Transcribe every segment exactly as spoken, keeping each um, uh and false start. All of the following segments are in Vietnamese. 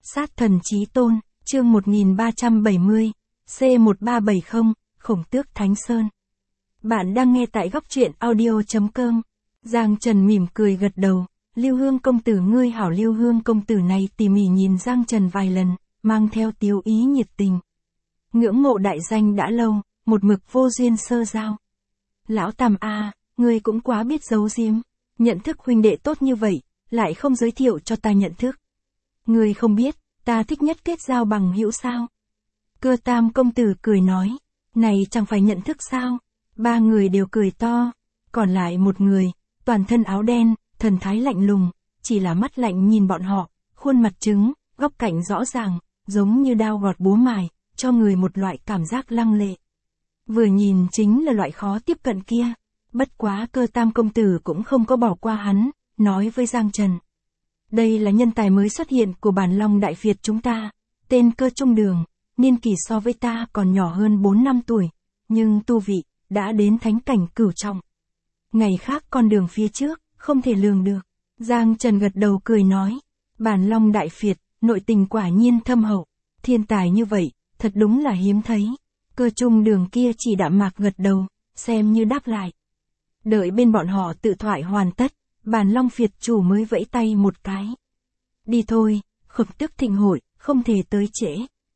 Sát thần chí tôn, chương một nghìn ba trăm bảy mươi, C một ba bảy không, Khổng Tước Thánh Sơn. Bạn đang nghe tại góc truyện audio chấm com. Giang Trần mỉm cười gật đầu, Lưu Hương công tử ngươi hảo. Lưu Hương công tử này tỉ mỉ nhìn Giang Trần vài lần, mang theo tiếu ý nhiệt tình. Ngưỡng mộ đại danh đã lâu, một mực vô duyên sơ giao. Lão Tam a, ngươi cũng quá biết giấu giếm, nhận thức huynh đệ tốt như vậy, lại không giới thiệu cho ta nhận thức. Ngươi không biết, ta thích nhất kết giao bằng hữu sao? Cơ Tam công tử cười nói, này chẳng phải nhận thức sao? Ba người đều cười to, còn lại một người, toàn thân áo đen, thần thái lạnh lùng, chỉ là mắt lạnh nhìn bọn họ, khuôn mặt trứng, góc cạnh rõ ràng, giống như đao gọt búa mài, cho người một loại cảm giác lăng lệ. Vừa nhìn chính là loại khó tiếp cận kia, bất quá Cơ Tam công tử cũng không có bỏ qua hắn, nói với Giang Trần. Đây là nhân tài mới xuất hiện của bản Long Đại Việt chúng ta, tên Cơ Trung Đường, niên kỷ so với ta còn nhỏ hơn bốn năm tuổi, nhưng tu vị, đã đến thánh cảnh cửu trọng. Ngày khác con đường phía trước, không thể lường được. Giang Trần gật đầu cười nói, bản Long Đại Việt, nội tình quả nhiên thâm hậu, thiên tài như vậy, thật đúng là hiếm thấy. Cơ Trung Đường kia chỉ đạm mạc gật đầu, xem như đáp lại. Đợi bên bọn họ tự thoại hoàn tất, bản Long Việt chủ mới vẫy tay một cái. Đi thôi, Khổng Tước thịnh hội, không thể tới trễ.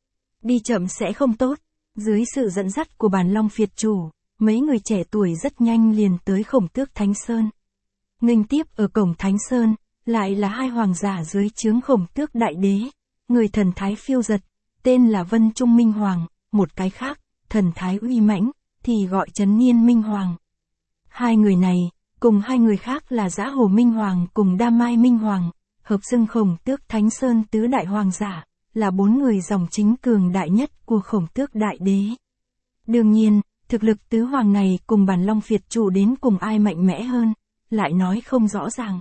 Đi chậm sẽ không tốt. Dưới sự dẫn dắt của bản Long Việt chủ, mấy người trẻ tuổi rất nhanh liền tới Khổng Tước Thánh Sơn. Nghênh tiếp ở cổng Thánh Sơn, lại là hai hoàng giả dưới trướng Khổng Tước Đại Đế, người thần thái phiêu dật, tên là Vân Trung Minh Hoàng, một cái khác, thần thái uy mãnh, thì gọi Trấn Niên Minh Hoàng. Hai người này, cùng hai người khác là Dã Hồ Minh Hoàng cùng Đa Mai Minh Hoàng, hợp xưng Khổng Tước Thánh Sơn tứ đại hoàng giả, là bốn người dòng chính cường đại nhất của Khổng Tước Đại Đế. Đương nhiên, thực lực tứ hoàng này cùng bản Long Việt chủ đến cùng ai mạnh mẽ hơn, lại nói không rõ ràng.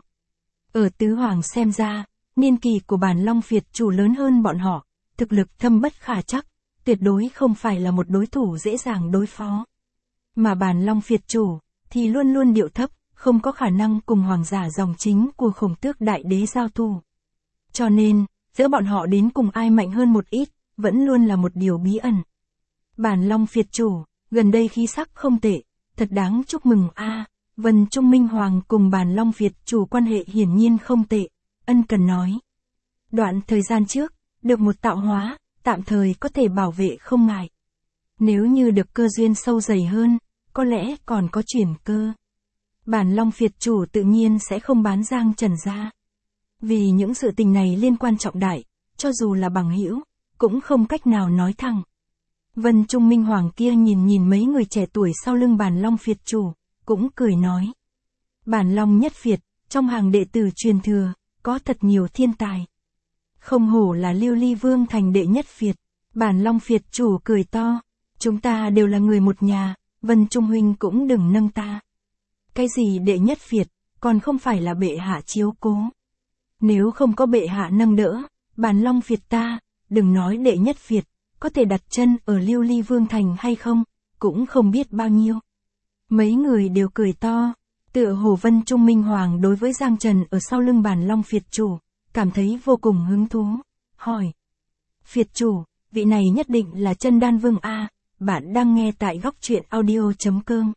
Ở tứ hoàng xem ra, niên kỳ của bản Long Việt chủ lớn hơn bọn họ, thực lực thâm bất khả trắc, tuyệt đối không phải là một đối thủ dễ dàng đối phó. Mà bản Long Việt chủ, thì luôn luôn điệu thấp, không có khả năng cùng hoàng giả dòng chính của Khổng Tước Đại Đế giao thủ. Cho nên, giữa bọn họ đến cùng ai mạnh hơn một ít, vẫn luôn là một điều bí ẩn. Bản Long Việt chủ, gần đây khí sắc không tệ, thật đáng chúc mừng a. À, Vân Trung Minh Hoàng cùng bản Long Việt chủ quan hệ hiển nhiên không tệ, ân cần nói. Đoạn thời gian trước, được một tạo hóa, tạm thời có thể bảo vệ không ngại. Nếu như được cơ duyên sâu dày hơn, có lẽ còn có chuyển cơ. Bản Long Việt chủ tự nhiên sẽ không bán Giang Trần ra. Vì những sự tình này liên quan trọng đại, cho dù là bằng hữu, cũng không cách nào nói thẳng. Vân Trung Minh Hoàng kia nhìn nhìn mấy người trẻ tuổi sau lưng bản Long Việt chủ, cũng cười nói. Bản Long nhất Việt, trong hàng đệ tử truyền thừa, có thật nhiều thiên tài. Không hổ là Lưu Ly Vương thành đệ nhất Việt, bản Long Việt chủ cười to. Chúng ta đều là người một nhà, Vân Trung huynh cũng đừng nâng ta. Cái gì đệ nhất Việt, còn không phải là bệ hạ chiếu cố. Nếu không có bệ hạ nâng đỡ, bản Long Việt ta, đừng nói đệ nhất Việt, có thể đặt chân ở Lưu Ly Vương thành hay không, cũng không biết bao nhiêu. Mấy người đều cười to, tựa hồ Vân Trung Minh Hoàng đối với Giang Trần ở sau lưng bản Long Việt chủ, cảm thấy vô cùng hứng thú, hỏi. Việt chủ, vị này nhất định là Chân Đan Vương a. Bạn đang nghe tại góc truyện audio chấm com.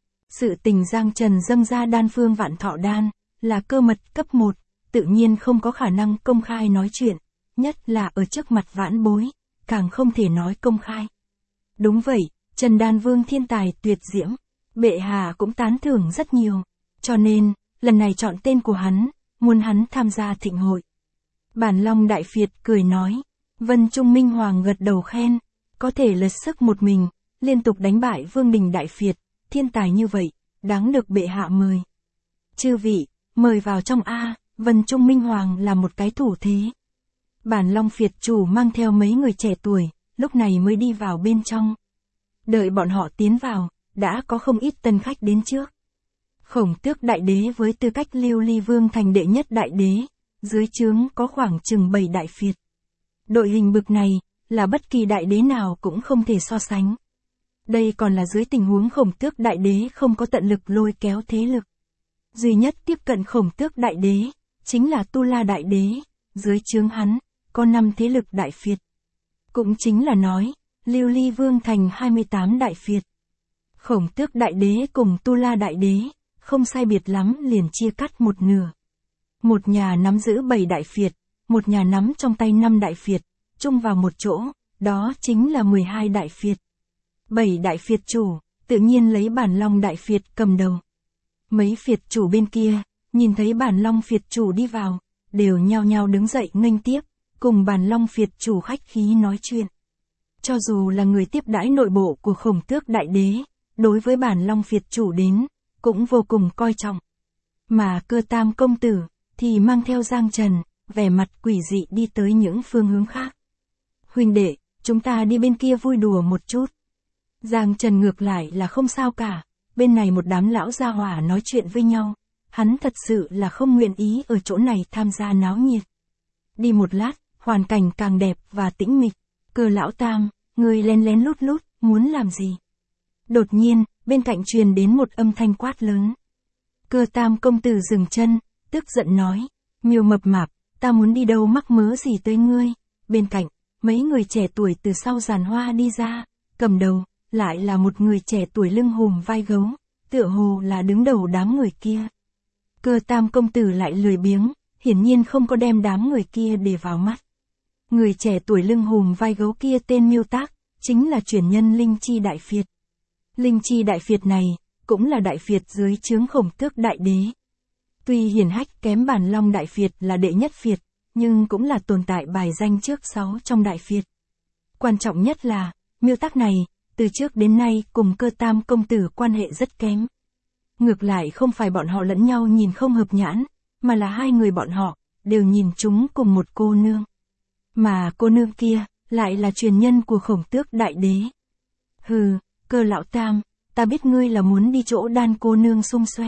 Sự tình Giang Trần dâng ra đan phương Vạn Thọ Đan, là cơ mật cấp một, tự nhiên không có khả năng công khai nói chuyện, nhất là ở trước mặt vãn bối, càng không thể nói công khai. Đúng vậy, Trần Đan Vương thiên tài tuyệt diễm, bệ hạ cũng tán thưởng rất nhiều, cho nên, lần này chọn tên của hắn, muốn hắn tham gia thịnh hội. Bản Long Đại Việt cười nói, Vân Trung Minh Hoàng gật đầu khen, có thể lật sức một mình, liên tục đánh bại Vương Đình Đại Việt, thiên tài như vậy, đáng được bệ hạ mời. Chư vị, mời vào trong a. Vân Trung Minh Hoàng là một cái thủ thế. Bản Long Việt chủ mang theo mấy người trẻ tuổi, lúc này mới đi vào bên trong. Đợi bọn họ tiến vào, đã có không ít tân khách đến trước. Khổng Tước Đại Đế với tư cách Lưu Ly Vương thành đệ nhất đại đế, dưới trướng có khoảng chừng bảy đại Việt. Đội hình bực này, là bất kỳ đại đế nào cũng không thể so sánh. Đây còn là dưới tình huống Khổng Tước Đại Đế không có tận lực lôi kéo thế lực. Duy nhất tiếp cận Khổng Tước Đại Đế, chính là Tu La Đại Đế, dưới trướng hắn, có năm thế lực đại phiệt. Cũng chính là nói, Lưu Ly Vương thành hai mươi tám đại phiệt. Khổng Tước đại đế cùng Tu La đại đế, không sai biệt lắm liền chia cắt một nửa. Một nhà nắm giữ bảy đại phiệt, một nhà nắm trong tay năm đại phiệt, chung vào một chỗ, đó chính là mười hai đại phiệt. Bảy đại phiệt chủ, tự nhiên lấy Bản Long đại phiệt cầm đầu. Mấy phiệt chủ bên kia, nhìn thấy Bản Long phiệt chủ đi vào, đều nhao nhao đứng dậy nghênh tiếp, cùng Bản Long phiệt chủ khách khí nói chuyện. Cho dù là người tiếp đãi nội bộ của Khổng Tước đại đế, đối với Bản Long phiệt chủ đến, cũng vô cùng coi trọng. Mà Cơ Tam công tử, thì mang theo Giang Trần, vẻ mặt quỷ dị đi tới những phương hướng khác. Huynh đệ, chúng ta đi bên kia vui đùa một chút. Giang Trần ngược lại là không sao cả, bên này một đám lão gia hỏa nói chuyện với nhau, hắn thật sự là không nguyện ý ở chỗ này tham gia náo nhiệt. Đi một lát, hoàn cảnh càng đẹp và tĩnh mịch. Cơ lão Tam, người lén lén lút lút, muốn làm gì? Đột nhiên, bên cạnh truyền đến một âm thanh quát lớn. Cơ Tam công tử dừng chân, tức giận nói, Miêu mập mạp, ta muốn đi đâu mắc mớ gì tới ngươi? Bên cạnh, mấy người trẻ tuổi từ sau giàn hoa đi ra, cầm đầu, lại là một người trẻ tuổi lưng hùm vai gấu, tựa hồ là đứng đầu đám người kia. Cơ Tam công tử lại lười biếng, hiển nhiên không có đem đám người kia để vào mắt. Người trẻ tuổi lưng hùm vai gấu kia tên Miêu Tác, chính là truyền nhân Linh Chi đại phiệt. Linh Chi đại phiệt này, cũng là đại phiệt dưới trướng Khổng Tước đại đế. Tuy hiển hách kém Bản Long đại phiệt là đệ nhất phiệt, nhưng cũng là tồn tại bài danh trước sáu trong đại phiệt. Quan trọng nhất là, Miêu Tác này, từ trước đến nay cùng Cơ Tam công tử quan hệ rất kém. Ngược lại không phải bọn họ lẫn nhau nhìn không hợp nhãn, mà là hai người bọn họ, đều nhìn chúng cùng một cô nương. Mà cô nương kia, lại là truyền nhân của Khổng Tước đại đế. Hừ, Cơ lão Tam, ta biết ngươi là muốn đi chỗ Đan cô nương xung xoe.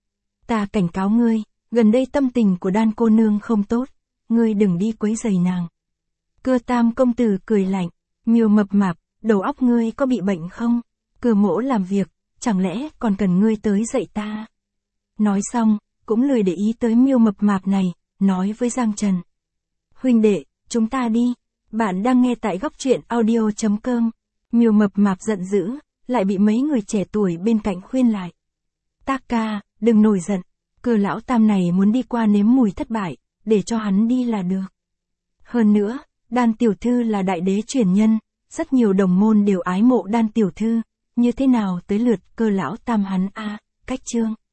Ta cảnh cáo ngươi, gần đây tâm tình của Đan cô nương không tốt, ngươi đừng đi quấy rầy nàng. Cơ Tam công tử cười lạnh, Miêu mập mạp, đầu óc ngươi có bị bệnh không? Cơ mỗ làm việc, chẳng lẽ còn cần ngươi tới dạy ta? Nói xong, cũng lười để ý tới Miêu mập mạp này, nói với Giang Trần. Huynh đệ, chúng ta đi, bạn đang nghe tại góc truyện audio chấm com. Miêu mập mạp giận dữ, lại bị mấy người trẻ tuổi bên cạnh khuyên lại. Tác ca, đừng nổi giận, Cơ lão Tam này muốn đi qua nếm mùi thất bại, để cho hắn đi là được. Hơn nữa, Đan tiểu thư là đại đế truyền nhân, rất nhiều đồng môn đều ái mộ Đan tiểu thư, như thế nào tới lượt Cơ lão Tam hắn a, cách chương.